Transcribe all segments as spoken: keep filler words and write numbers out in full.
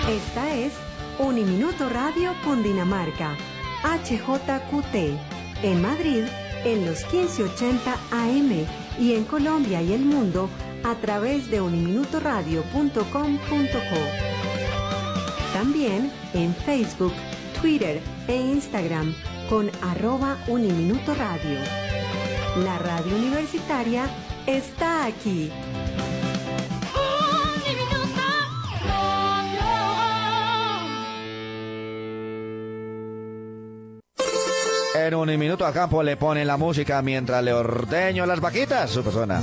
Esta es Uniminuto Radio Cundinamarca, H J Q T, en Madrid en los quince ochenta A M y en Colombia y el mundo a través de uniminuto radio punto com punto co. También en Facebook, Twitter e Instagram con arroba Uniminuto Radio. La radio universitaria está aquí. En Uniminuto a Campo le pone la música mientras le ordeño las vaquitas, su persona.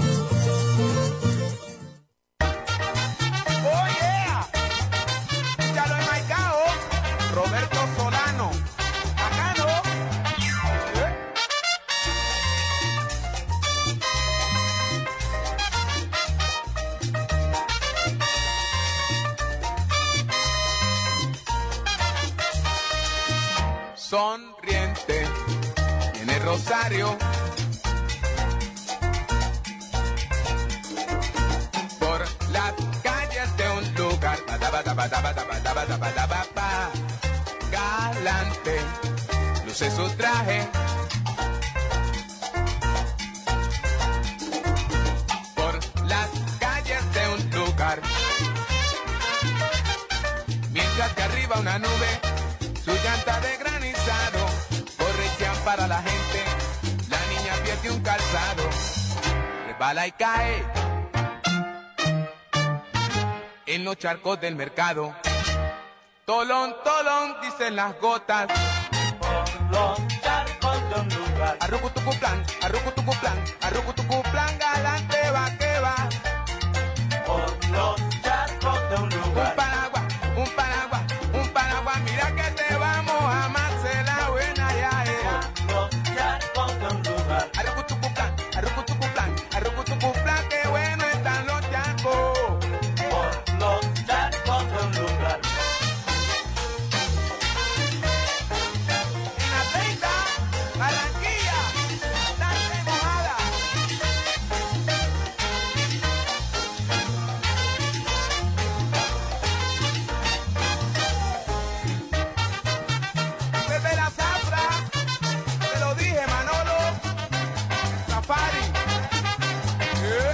Sonriente en el Rosario, por las calles de un lugar, galante, luce su traje, por las calles de un lugar, mientras que arriba una nube, su llanta de granizado, corre para la gente, la niña pierde un calzado, resbala y cae en los charcos del mercado. Tolón, tolón, dicen las gotas, por los charcos de un lugar. Arrucutucuplan, arrucutucuplan, arrucutucuplan, galante va que va. Por los charcos de un lugar. Un paraguas, un paraguas, un paraguas, mira que te vamos a Marcela buena ya es. Por los charcos de un lugar. Arrucutucuplan, arrucutucuplan, arrucutucuplan, qué bueno están los charcos. Por los charcos de un lugar. En la treinta, Barranquilla, bastante mojada. Desde la zafra, te lo dije, Manolo, Safari. ¿Eh?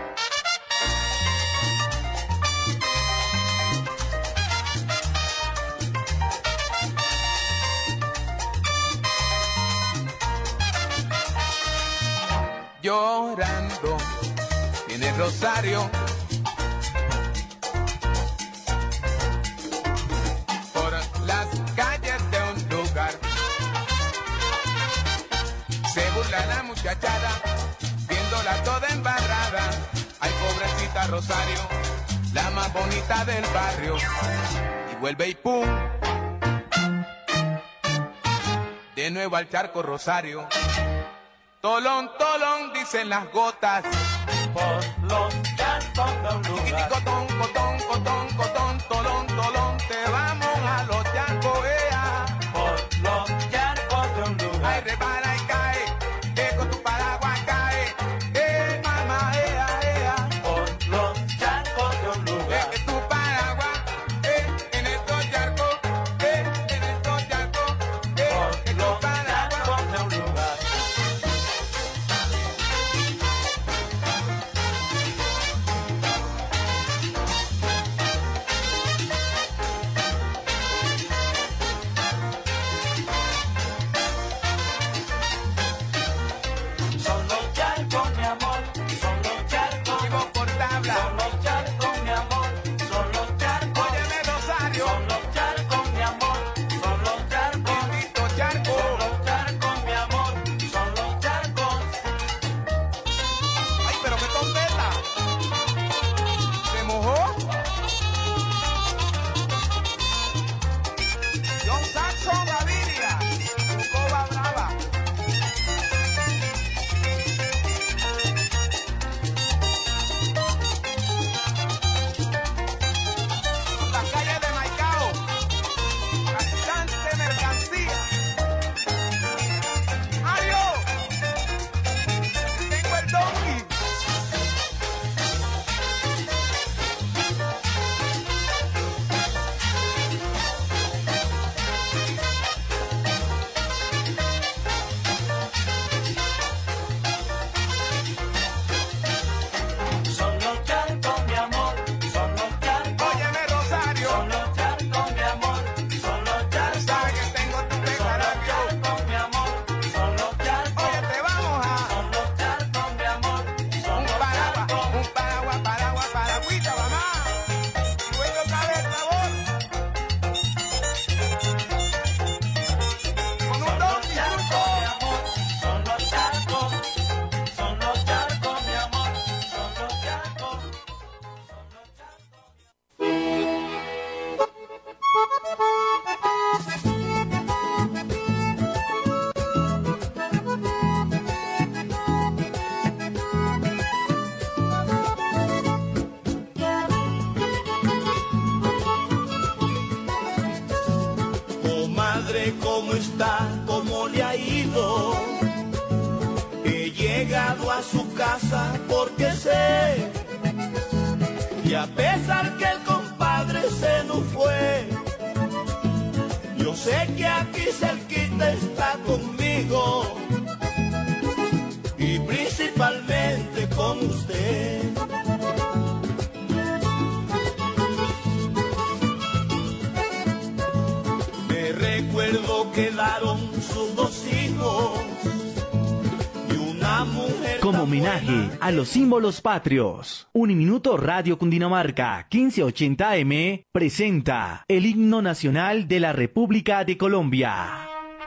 Llorando en el Rosario, por las calles de un lugar, se burla la muchachada, viéndola toda embarrada. Ay, pobrecita Rosario, la más bonita del barrio, y vuelve y pum, de nuevo al charco Rosario. Tolón, tolón, dicen las gotas, por los charcos de un lugar. Cotón, cotón, cotón, cotón, tolón, tolón, te vamos a los charcos, ea. Por los charcos de un lugar. Ay, repara y cae, que con tu paraguas cae, eh, mamá, ea, ea. Por los charcos de un lugar. Es que tu paraguas, eh, en estos charcos, eh, en estos charcos, eh, Por que tu los paraguas. charcos de un lugar. Dígame cómo está, cómo le ha ido. He llegado a su casa porque sé, y a pesar que el compadre se nos fue, yo sé que aquí cerquita está conmigo, y principalmente con usted. Me recuerdo que quedaron sus dos hijos y una mujer. Como homenaje a los símbolos patrios, Uniminuto Radio Cundinamarca quince ochenta A M presenta el himno nacional de la República de Colombia.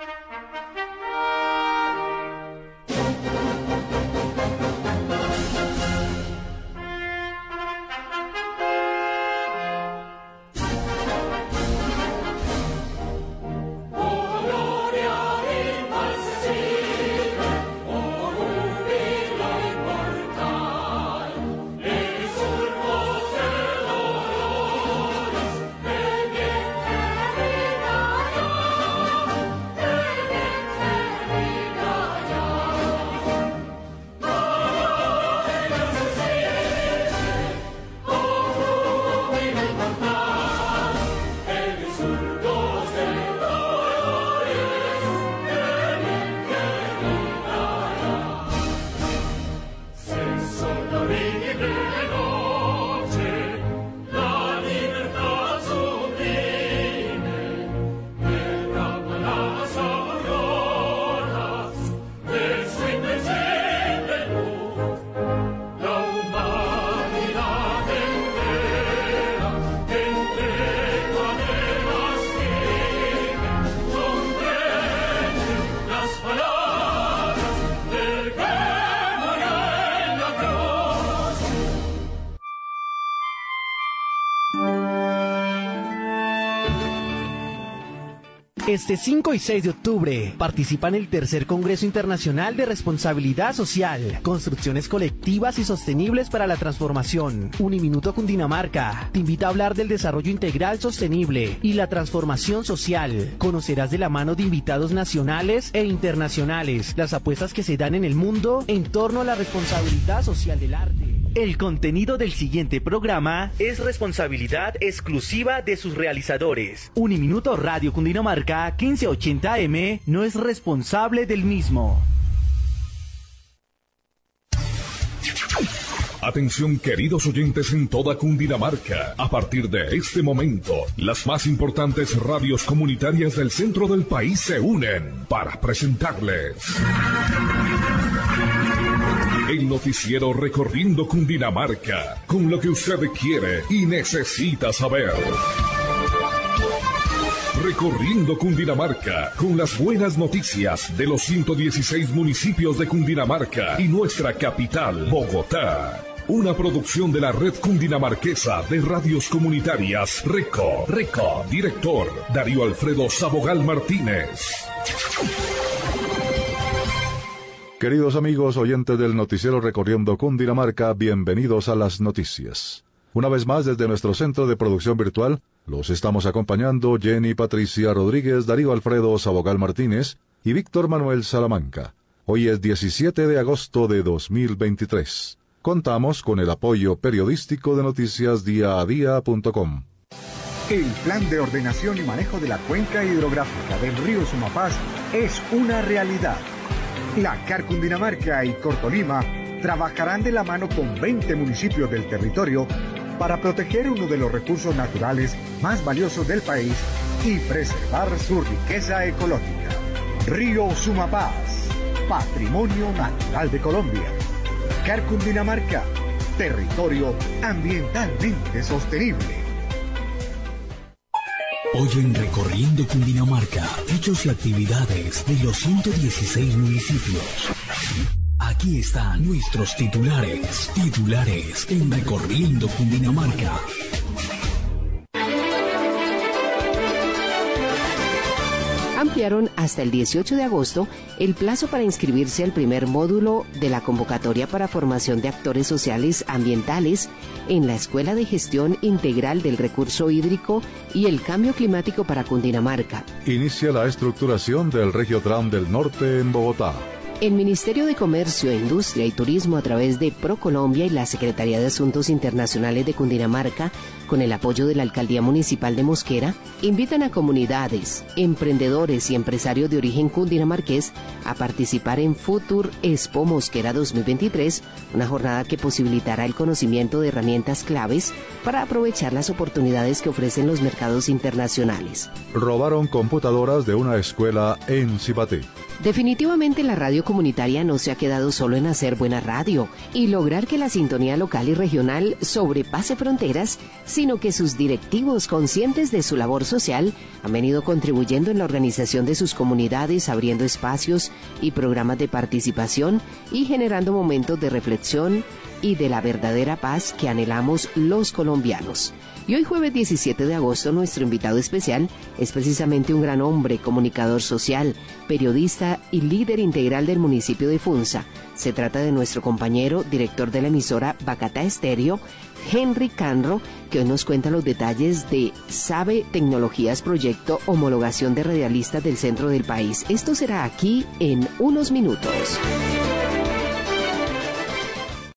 Este cinco y seis de octubre participa en el tercer Congreso Internacional de Responsabilidad Social, Construcciones Colectivas y Sostenibles para la Transformación. Uniminuto Cundinamarca te invita a hablar del desarrollo integral sostenible y la transformación social. Conocerás de la mano de invitados nacionales e internacionales las apuestas que se dan en el mundo en torno a la responsabilidad social del arte. El contenido del siguiente programa es responsabilidad exclusiva de sus realizadores. Uniminuto Radio Cundinamarca quince ochenta A M no es responsable del mismo. Atención, queridos oyentes en toda Cundinamarca. A partir de este momento, las más importantes radios comunitarias del centro del país se unen para presentarles el noticiero Recorriendo Cundinamarca, con lo que usted quiere y necesita saber. Recorriendo Cundinamarca, con las buenas noticias de los ciento dieciséis municipios de Cundinamarca y nuestra capital, Bogotá. Una producción de la Red Cundinamarquesa de Radios Comunitarias, RECO. RECO. Director, Darío Alfredo Sabogal Martínez. Queridos amigos oyentes del noticiero Recorriendo Cundinamarca, bienvenidos a las noticias. Una vez más desde nuestro centro de producción virtual, los estamos acompañando Jenny Patricia Rodríguez, Darío Alfredo Sabogal Martínez y Víctor Manuel Salamanca. Hoy es diecisiete de agosto de dos mil veintitrés. Contamos con el apoyo periodístico de noticias día a día punto com. El plan de ordenación y manejo de la cuenca hidrográfica del río Sumapaz es una realidad. La C A R Cundinamarca y Cortolima trabajarán de la mano con veinte municipios del territorio para proteger uno de los recursos naturales más valiosos del país y preservar su riqueza ecológica. Río Sumapaz, Patrimonio Natural de Colombia. C A R Cundinamarca, territorio ambientalmente sostenible. Hoy en Recorriendo Cundinamarca, hechos y actividades de los ciento dieciséis municipios. Aquí están nuestros titulares, titulares en Recorriendo Cundinamarca. Ampliaron hasta el dieciocho de agosto el plazo para inscribirse al primer módulo de la convocatoria para formación de actores sociales ambientales en la Escuela de Gestión Integral del Recurso Hídrico y el Cambio Climático para Cundinamarca. Inicia la estructuración del Regiotram del Norte en Bogotá. El Ministerio de Comercio, Industria y Turismo, a través de ProColombia y la Secretaría de Asuntos Internacionales de Cundinamarca, con el apoyo de la Alcaldía Municipal de Mosquera, invitan a comunidades, emprendedores y empresarios de origen cundinamarqués a participar en Futur Expo Mosquera dos mil veintitrés, una jornada que posibilitará el conocimiento de herramientas claves para aprovechar las oportunidades que ofrecen los mercados internacionales. Robaron computadoras de una escuela en Cipatí. Definitivamente la radio comunitaria no se ha quedado solo en hacer buena radio y lograr que la sintonía local y regional sobrepase fronteras, sino que sus directivos, conscientes de su labor social, han venido contribuyendo en la organización de sus comunidades, abriendo espacios y programas de participación y generando momentos de reflexión y de la verdadera paz que anhelamos los colombianos. Y hoy jueves diecisiete de agosto nuestro invitado especial es precisamente un gran hombre, comunicador social, periodista y líder integral del municipio de Funza. Se trata de nuestro compañero, director de la emisora Bacatá Estéreo, Henry Canro, que hoy nos cuenta los detalles de Sabe Tecnologías Proyecto Homologación de Radialistas del centro del país. Esto será aquí en unos minutos.